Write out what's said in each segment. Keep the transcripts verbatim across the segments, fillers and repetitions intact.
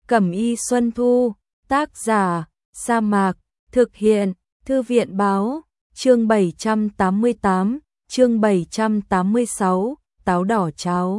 Cẩm y Xuân Thu, tác giả, Sa Mạc, thực hiện, Thư viện báo, chương bảy trăm tám mươi tám, chương bảy trăm tám mươi sáu, táo đỏ cháo.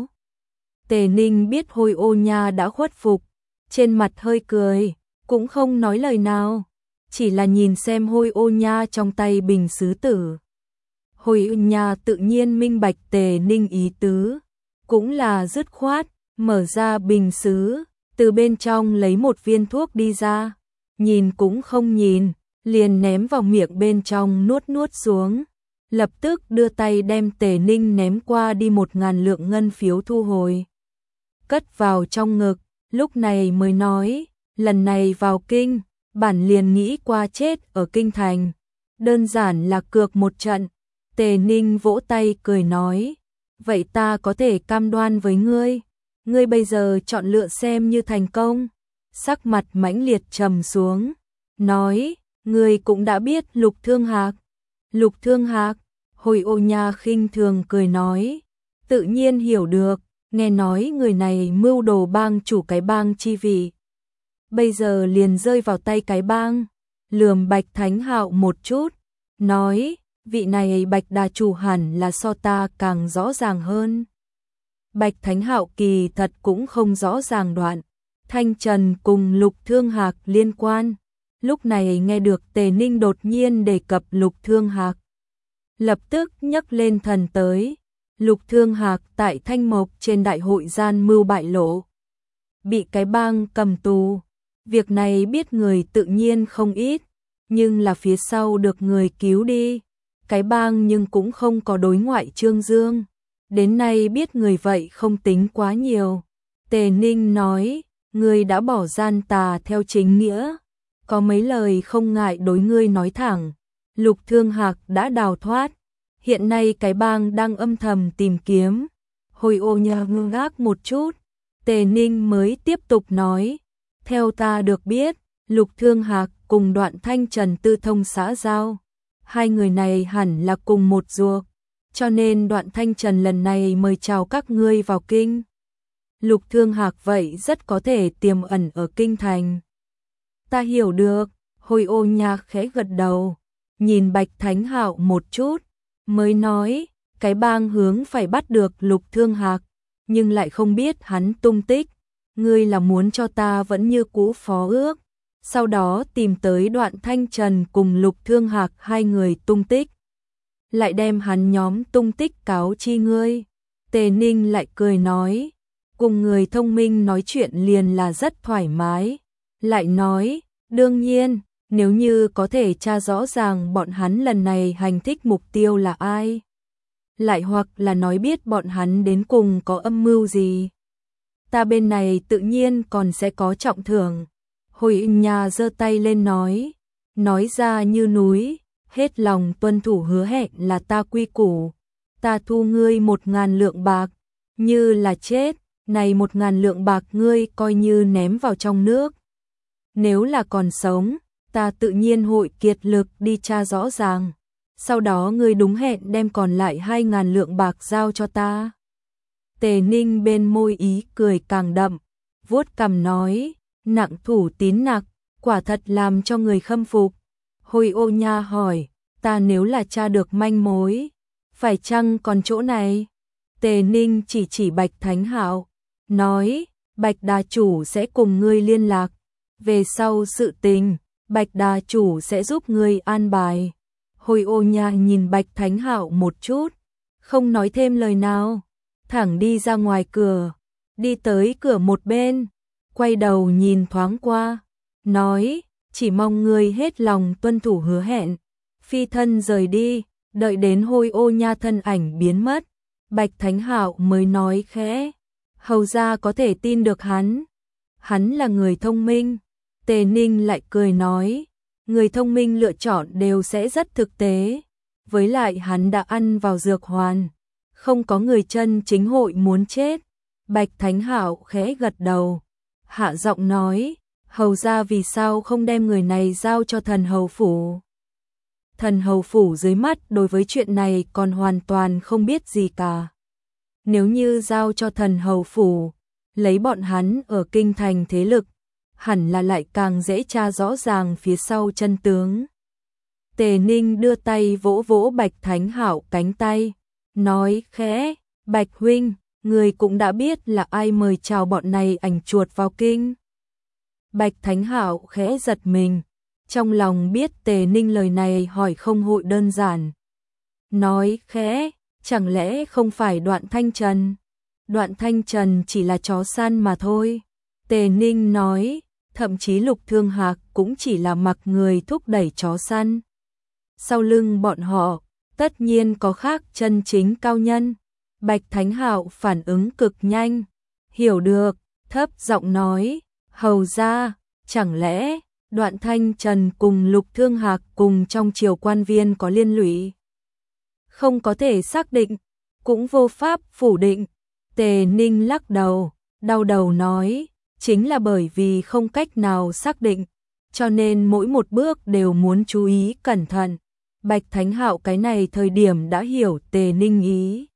Tề Ninh biết Hôi Ô Nha đã khuất phục, trên mặt hơi cười, cũng không nói lời nào, chỉ là nhìn xem Hôi Ô Nha trong tay bình sứ tử. Hôi Ô Nha tự nhiên minh bạch Tề Ninh ý tứ, cũng là dứt khoát, mở ra bình sứ, từ bên trong lấy một viên thuốc đi ra, nhìn cũng không nhìn, liền ném vào miệng bên trong nuốt nuốt xuống, lập tức đưa tay đem Tề Ninh ném qua đi một ngàn lượng ngân phiếu thu hồi, cất vào trong ngực, lúc này mới nói, lần này vào kinh, bản liền nghĩ qua chết ở kinh thành, đơn giản là cược một trận. Tề Ninh vỗ tay cười nói, vậy ta có thể cam đoan với ngươi, ngươi bây giờ chọn lựa xem như thành công. Sắc mặt mãnh liệt trầm xuống, nói, ngươi cũng đã biết Lục Thương Hạc. Lục Thương Hạc, Hôi Ô Nha khinh thường cười nói, tự nhiên hiểu được, nghe nói người này mưu đồ bang chủ cái bang chi vị. Bây giờ liền rơi vào tay cái bang, lườm Bạch Thánh Hạo một chút, nói, vị này Bạch đà chủ hẳn là so ta càng rõ ràng hơn. Bạch Thánh Hạo kỳ thật cũng không rõ ràng đoạn, Thanh Trần cùng Lục Thương Hạc liên quan, lúc này nghe được Tề Ninh đột nhiên đề cập Lục Thương Hạc. Lập tức nhấc lên thần tới, Lục Thương Hạc tại Thanh Mộc trên đại hội gian mưu bại lộ, bị cái bang cầm tù, việc này biết người tự nhiên không ít, nhưng là phía sau được người cứu đi, cái bang nhưng cũng không có đối ngoại trương dương, đến nay biết người vậy không tính quá nhiều. Tề Ninh nói, ngươi đã bỏ gian tà theo chính nghĩa, có mấy lời không ngại đối ngươi nói thẳng. Lục Thương Hạc đã đào thoát, hiện nay cái bang đang âm thầm tìm kiếm. Hôi Ô Nha ngơ ngác một chút, Tề Ninh mới tiếp tục nói, theo ta được biết, Lục Thương Hạc cùng Đoạn Thanh Trần tư thông xã giao, hai người này hẳn là cùng một ruột, cho nên Đoạn Thanh Trần lần này mời chào các ngươi vào kinh. Lục Thương Hạc vậy rất có thể tiềm ẩn ở kinh thành. Ta hiểu được, Hôi Ô Nha khẽ gật đầu, nhìn Bạch Thánh Hạo một chút, mới nói, cái bang hướng phải bắt được Lục Thương Hạc, nhưng lại không biết hắn tung tích, ngươi là muốn cho ta vẫn như cũ phó ước, sau đó tìm tới Đoạn Thanh Trần cùng Lục Thương Hạc hai người tung tích, lại đem hắn nhóm tung tích cáo chi ngươi. Tề Ninh lại cười nói, cùng người thông minh nói chuyện liền là rất thoải mái, lại nói, đương nhiên, nếu như có thể tra rõ ràng bọn hắn lần này hành thích mục tiêu là ai, lại hoặc là nói biết bọn hắn đến cùng có âm mưu gì, ta bên này tự nhiên còn sẽ có trọng thưởng. Hôi Ô Nha giơ tay lên nói, nói ra như núi, hết lòng tuân thủ hứa hẹn là ta quy củ, ta thu ngươi một ngàn lượng bạc, như là chết, này một ngàn lượng bạc ngươi coi như ném vào trong nước. Nếu là còn sống, ta tự nhiên hội kiệt lực đi tra rõ ràng, sau đó ngươi đúng hẹn đem còn lại hai ngàn lượng bạc giao cho ta. Tề Ninh bên môi ý cười càng đậm, vuốt cằm nói, nặng thủ tín nặc, quả thật làm cho người khâm phục. Hôi Ô Nha hỏi, ta nếu là tra được manh mối, phải chăng còn chỗ này? Tề Ninh chỉ chỉ Bạch Thánh Hạo, nói, Bạch đà chủ sẽ cùng ngươi liên lạc, về sau sự tình, Bạch đà chủ sẽ giúp ngươi an bài. Hôi Ô Nha nhìn Bạch Thánh Hạo một chút, không nói thêm lời nào, thẳng đi ra ngoài cửa, đi tới cửa một bên, quay đầu nhìn thoáng qua, nói, chỉ mong ngươi hết lòng tuân thủ hứa hẹn. Phi thân rời đi, đợi đến Hôi Ô Nha thân ảnh biến mất, Bạch Thánh Hạo mới nói khẽ, hầu ra có thể tin được hắn, hắn là người thông minh. Tề Ninh lại cười nói, người thông minh lựa chọn đều sẽ rất thực tế, với lại hắn đã ăn vào dược hoàn, không có người chân chính hội muốn chết. Bạch Thánh Hạo khẽ gật đầu, hạ giọng nói, hầu ra vì sao không đem người này giao cho thần hầu phủ? Thần hầu phủ dưới mắt đối với chuyện này còn hoàn toàn không biết gì cả. Nếu như giao cho thần hầu phủ, lấy bọn hắn ở kinh thành thế lực, hẳn là lại càng dễ tra rõ ràng phía sau chân tướng. Tề Ninh đưa tay vỗ vỗ Bạch Thánh Hạo cánh tay, nói khẽ, Bạch huynh, người cũng đã biết là ai mời chào bọn này ảnh chuột vào kinh. Bạch Thánh Hạo khẽ giật mình, trong lòng biết Tề Ninh lời này hỏi không hội đơn giản. Nói khẽ, chẳng lẽ không phải Đoạn Thanh Trần? Đoạn Thanh Trần chỉ là chó săn mà thôi. Tề Ninh nói, thậm chí Lục Thương Hạc cũng chỉ là mặc người thúc đẩy chó săn. Sau lưng bọn họ, tất nhiên có khác chân chính cao nhân. Bạch Thánh Hạo phản ứng cực nhanh, hiểu được, thấp giọng nói, hầu ra, chẳng lẽ Đoạn Thanh Trần cùng Lục Thương Hạc cùng trong triều quan viên có liên lụy? Không có thể xác định, cũng vô pháp phủ định. Tề Ninh lắc đầu, đau đầu nói, chính là bởi vì không cách nào xác định, cho nên mỗi một bước đều muốn chú ý cẩn thận. Bạch Thánh Hạo cái này thời điểm đã hiểu Tề Ninh ý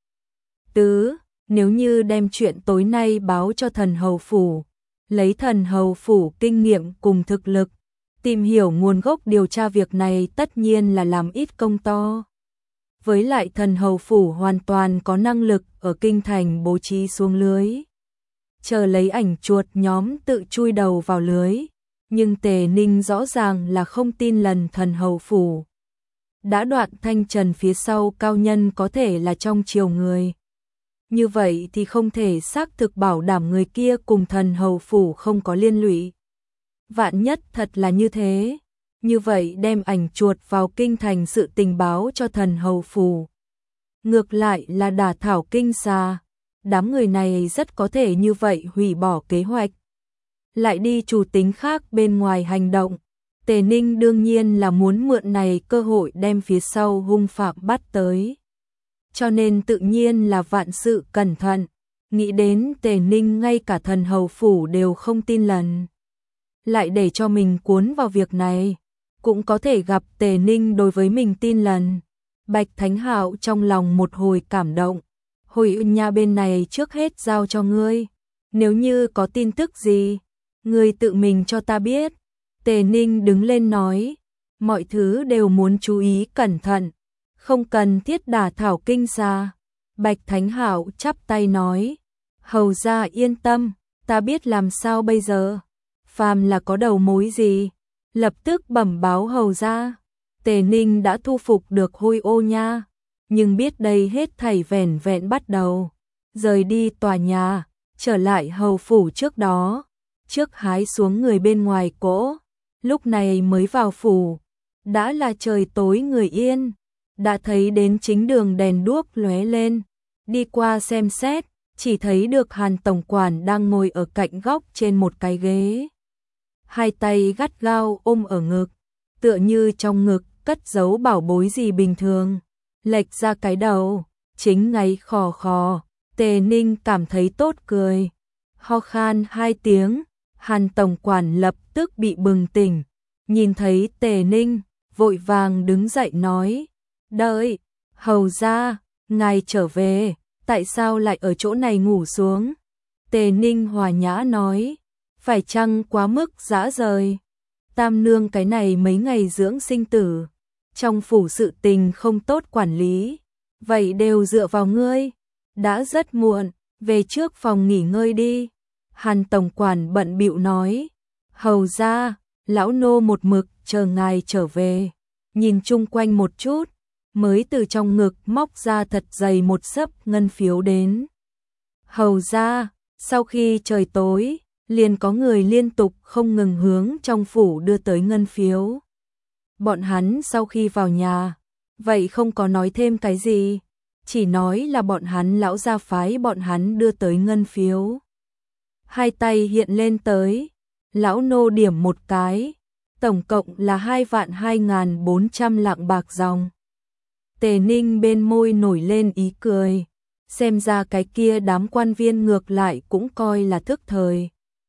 tứ, nếu như đem chuyện tối nay báo cho thần hầu phủ, lấy thần hầu phủ kinh nghiệm cùng thực lực, tìm hiểu nguồn gốc điều tra việc này tất nhiên là làm ít công to. Với lại thần hầu phủ hoàn toàn có năng lực ở kinh thành bố trí xuống lưới, chờ lấy ảnh chuột nhóm tự chui đầu vào lưới, nhưng Tề Ninh rõ ràng là không tin lần thần hầu phủ. Đã Đoạn Thanh Trần phía sau cao nhân có thể là trong triều người. Như vậy thì không thể xác thực bảo đảm người kia cùng thần hầu phủ không có liên lụy. Vạn nhất thật là như thế, như vậy đem ảnh chuột vào kinh thành sự tình báo cho thần hầu phủ. Ngược lại là đả thảo kinh xa, đám người này rất có thể như vậy hủy bỏ kế hoạch. Lại đi chủ tính khác bên ngoài hành động. Tề Ninh đương nhiên là muốn mượn này cơ hội đem phía sau hung phạm bắt tới. Cho nên tự nhiên là vạn sự cẩn thận. Nghĩ đến Tề Ninh ngay cả thần hầu phủ đều không tin lần. Lại để cho mình cuốn vào việc này. Cũng có thể gặp Tề Ninh đối với mình tin lần. Bạch Thánh Hạo trong lòng một hồi cảm động. Hồi nha bên này trước hết giao cho ngươi. Nếu như có tin tức gì, ngươi tự mình cho ta biết. Tề Ninh đứng lên nói, mọi thứ đều muốn chú ý cẩn thận, không cần thiết đả thảo kinh xa. Bạch Thánh Hạo chắp tay nói, hầu ra yên tâm, ta biết làm sao bây giờ. Phàm là có đầu mối gì, lập tức bẩm báo hầu ra. Tề Ninh đã thu phục được Hôi Ô Nha, nhưng biết đây hết thảy vẻn vẹn bắt đầu. Rời đi tòa nhà, trở lại hầu phủ trước đó, trước hái xuống người bên ngoài cỗ. Lúc này mới vào phủ, đã là trời tối người yên, đã thấy đến chính đường đèn đuốc lóe lên, đi qua xem xét, chỉ thấy được Hàn tổng quản đang ngồi ở cạnh góc trên một cái ghế. Hai tay gắt gao ôm ở ngực, tựa như trong ngực cất giấu bảo bối gì bình thường, lệch ra cái đầu, chính ngáy khò khò. Tề Ninh cảm thấy tốt cười, ho khan hai tiếng. Hàn tổng quản lập tức bị bừng tỉnh, nhìn thấy Tề Ninh, vội vàng đứng dậy nói, đợi, hầu ra, ngài trở về, tại sao lại ở chỗ này ngủ xuống? Tề Ninh hòa nhã nói, phải chăng quá mức dã rời? Tam nương cái này mấy ngày dưỡng sinh tử, trong phủ sự tình không tốt quản lý, vậy đều dựa vào ngươi, đã rất muộn, về trước phòng nghỉ ngơi đi. Hàn tổng quản bận bịu nói, hầu ra, lão nô một mực chờ ngài trở về. Nhìn chung quanh một chút, mới từ trong ngực móc ra thật dày một xấp ngân phiếu đến. Hầu ra, sau khi trời tối, liền có người liên tục không ngừng hướng trong phủ đưa tới ngân phiếu. Bọn hắn sau khi vào nhà, vậy không có nói thêm cái gì, chỉ nói là bọn hắn lão gia phái bọn hắn đưa tới ngân phiếu. Hai tay hiện lên tới, lão nô điểm một cái, tổng cộng là hai vạn hai ngàn bốn trăm lạng bạc dòng. Tề Ninh bên môi nổi lên ý cười, xem ra cái kia đám quan viên ngược lại cũng coi là thức thời.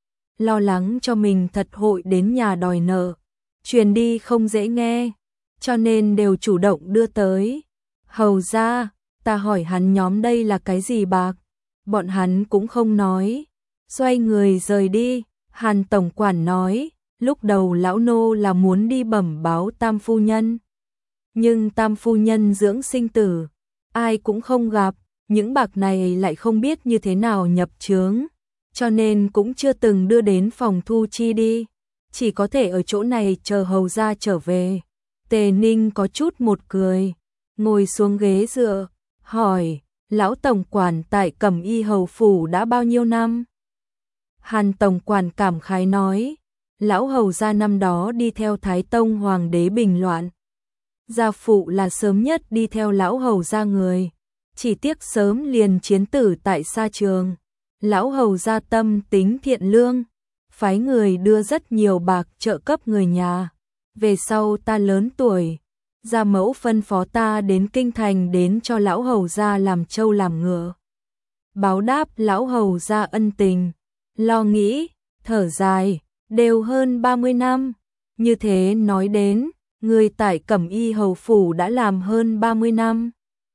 Lo lắng cho mình thật hội đến nhà đòi nợ, truyền đi không dễ nghe, cho nên đều chủ động đưa tới. Hầu ra, ta hỏi hắn nhóm đây là cái gì bạc, bọn hắn cũng không nói. Xoay người rời đi, Hàn tổng quản nói, lúc đầu lão nô là muốn đi bẩm báo Tam phu nhân. Nhưng Tam phu nhân dưỡng sinh tử, ai cũng không gặp, những bạc này lại không biết như thế nào nhập chướng, cho nên cũng chưa từng đưa đến phòng thu chi đi, chỉ có thể ở chỗ này chờ hầu gia trở về. Tề Ninh có chút một cười, ngồi xuống ghế dựa, hỏi, lão tổng quản tại Cẩm Y hầu phủ đã bao nhiêu năm? Hàn tổng quản cảm khái nói, lão hầu gia năm đó đi theo Thái Tông hoàng đế bình loạn. Gia phụ là sớm nhất đi theo lão hầu gia người, chỉ tiếc sớm liền chiến tử tại sa trường. Lão hầu gia tâm tính thiện lương, phái người đưa rất nhiều bạc trợ cấp người nhà. Về sau ta lớn tuổi, gia mẫu phân phó ta đến kinh thành đến cho lão hầu gia làm trâu làm ngựa, báo đáp lão hầu gia ân tình. Lo nghĩ, thở dài, đều hơn ba mươi năm. Như thế nói đến, người tại Cẩm Y hầu phủ đã làm hơn ba mươi năm.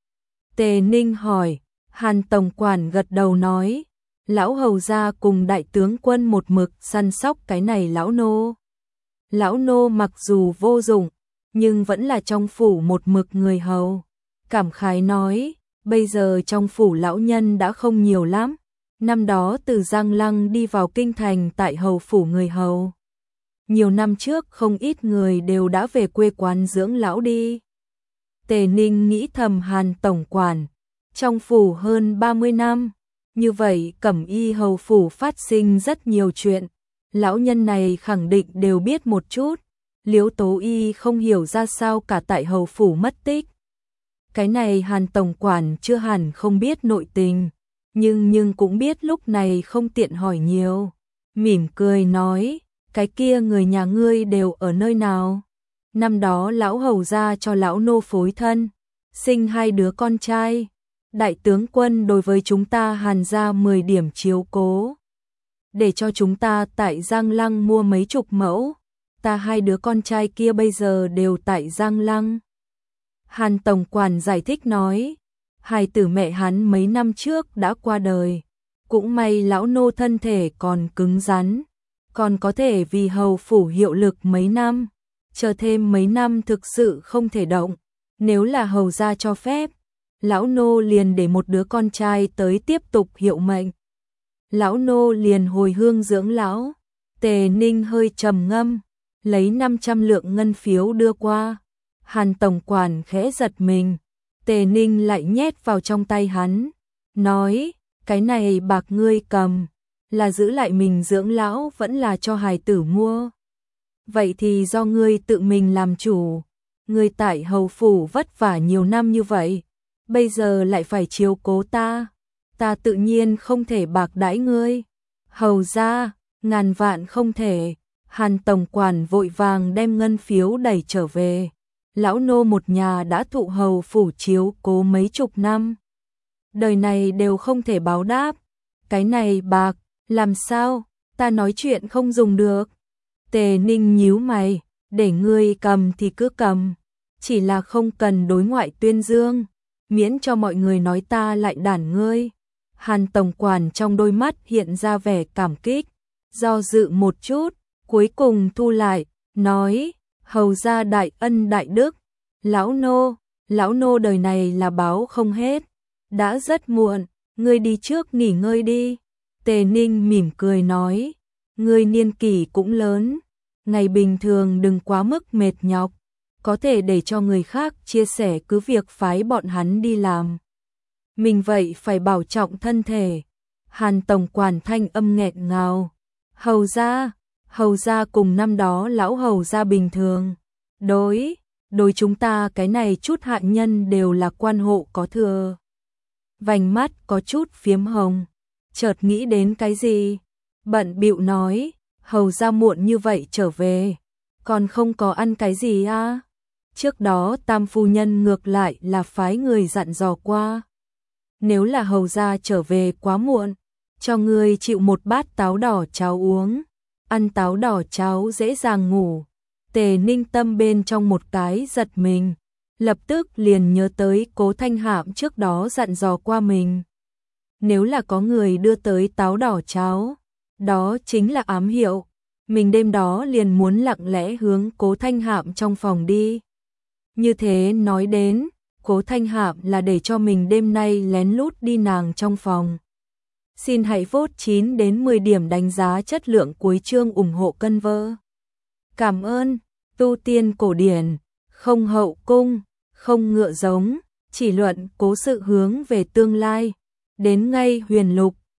Tề Ninh hỏi, Hàn tổng quản gật đầu nói, lão hầu gia cùng đại tướng quân một mực săn sóc cái này lão nô. Lão nô mặc dù vô dụng, nhưng vẫn là trong phủ một mực người hầu. Cảm khái nói, bây giờ trong phủ lão nhân đã không nhiều lắm. Năm đó từ Giang Lăng đi vào kinh thành tại hầu phủ người hầu. Nhiều năm trước không ít người đều đã về quê quán dưỡng lão đi. Tề Ninh nghĩ thầm Hàn tổng quản, trong phủ hơn ba mươi năm, như vậy Cẩm Y hầu phủ phát sinh rất nhiều chuyện, lão nhân này khẳng định đều biết một chút. Liễu Tố Y không hiểu ra sao cả tại hầu phủ mất tích. Cái này Hàn tổng quản chưa hẳn không biết nội tình, nhưng nhưng cũng biết lúc này không tiện hỏi nhiều. Mỉm cười nói, cái kia người nhà ngươi đều ở nơi nào? Năm đó lão hầu gia cho lão nô phối thân, sinh hai đứa con trai. Đại tướng quân đối với chúng ta Hàn gia mười điểm chiếu cố, để cho chúng ta tại Giang Lăng mua mấy chục mẫu. Ta hai đứa con trai kia bây giờ đều tại Giang Lăng. Hàn tổng quản giải thích nói, hài tử mẹ hắn mấy năm trước đã qua đời, cũng may lão nô thân thể còn cứng rắn, còn có thể vì hầu phủ hiệu lực mấy năm, chờ thêm mấy năm thực sự không thể động. Nếu là hầu gia cho phép, lão nô liền để một đứa con trai tới tiếp tục hiệu mệnh. Lão nô liền hồi hương dưỡng lão. Tề Ninh hơi trầm ngâm, lấy năm trăm lượng ngân phiếu đưa qua. Hàn tổng quản khẽ giật mình, Tề Ninh lại nhét vào trong tay hắn, nói, cái này bạc ngươi cầm, là giữ lại mình dưỡng lão vẫn là cho hài tử mua? Vậy thì do ngươi tự mình làm chủ, ngươi tại hầu phủ vất vả nhiều năm như vậy, bây giờ lại phải chiếu cố ta, ta tự nhiên không thể bạc đãi ngươi. Hầu gia, ngàn vạn không thể. Hàn tổng quản vội vàng đem ngân phiếu đẩy trở về. Lão nô một nhà đã thụ hầu phủ chiếu cố mấy chục năm, đời này đều không thể báo đáp. Cái này bạc, làm sao, ta nói chuyện không dùng được. Tề Ninh nhíu mày, để ngươi cầm thì cứ cầm, chỉ là không cần đối ngoại tuyên dương, miễn cho mọi người nói ta lại đản ngươi. Hàn tổng quản trong đôi mắt hiện ra vẻ cảm kích, do dự một chút, cuối cùng thu lại, nói, hầu gia đại ân đại đức, lão nô, lão nô đời này là báo không hết, đã rất muộn, ngươi đi trước nghỉ ngơi đi. Tề Ninh mỉm cười nói, ngươi niên kỷ cũng lớn, ngày bình thường đừng quá mức mệt nhọc, có thể để cho người khác chia sẻ cứ việc phái bọn hắn đi làm. Mình vậy phải bảo trọng thân thể. Hàn tổng quản thanh âm nghẹn ngào, hầu gia, hầu gia cùng năm đó lão hầu gia bình thường, đối, đối chúng ta cái này chút hạ nhân đều là quan hộ có thừa. Vành mắt có chút phiếm hồng, chợt nghĩ đến cái gì, bận bịu nói, hầu gia muộn như vậy trở về, còn không có ăn cái gì à? Trước đó Tam phu nhân ngược lại là phái người dặn dò qua, nếu là hầu gia trở về quá muộn, cho ngươi chịu một bát táo đỏ cháo uống, ăn táo đỏ cháo dễ dàng ngủ. Tề Ninh tâm bên trong một cái giật mình, lập tức liền nhớ tới Cố Thanh Hạm trước đó dặn dò qua mình. Nếu là có người đưa tới táo đỏ cháo, Đó chính là ám hiệu. Mình đêm đó liền muốn lặng lẽ hướng Cố Thanh Hạm trong phòng đi. Như thế nói đến, Cố Thanh Hạm là để cho mình đêm nay lén lút đi nàng trong phòng. Xin hãy vote chín đến mười điểm đánh giá chất lượng cuối chương ủng hộ cân vơ. Cảm ơn. Tu tiên cổ điển, không hậu cung, không ngựa giống, chỉ luận cố sự hướng về tương lai. Đến ngay huyền lục,